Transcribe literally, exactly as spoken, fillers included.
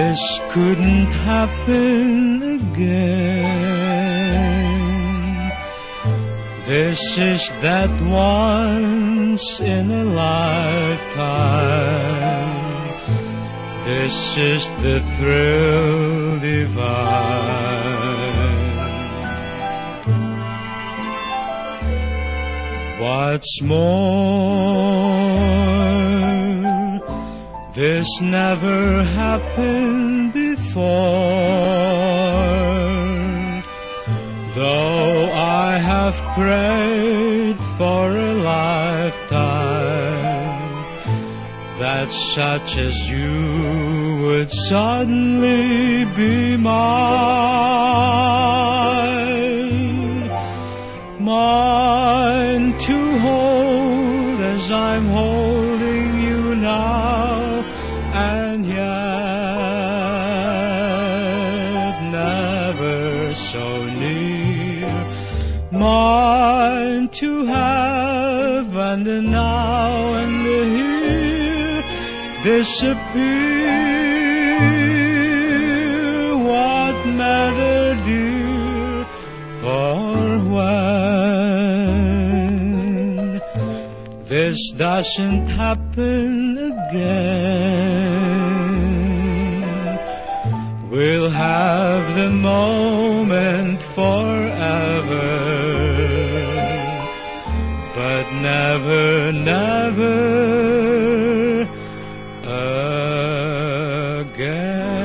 this couldn't happen again. This is that once in a lifetime. This is the thrill divine. What's more, this never happened before. Though I have prayed for a lifetime that such as you would suddenly be mine, mine to hold as I'm holding you now, and yet never so near, mine to have and the now and the here disappear. What matter, dear, for when this doesn't happen again, we'll have the moment forever, but never, never again.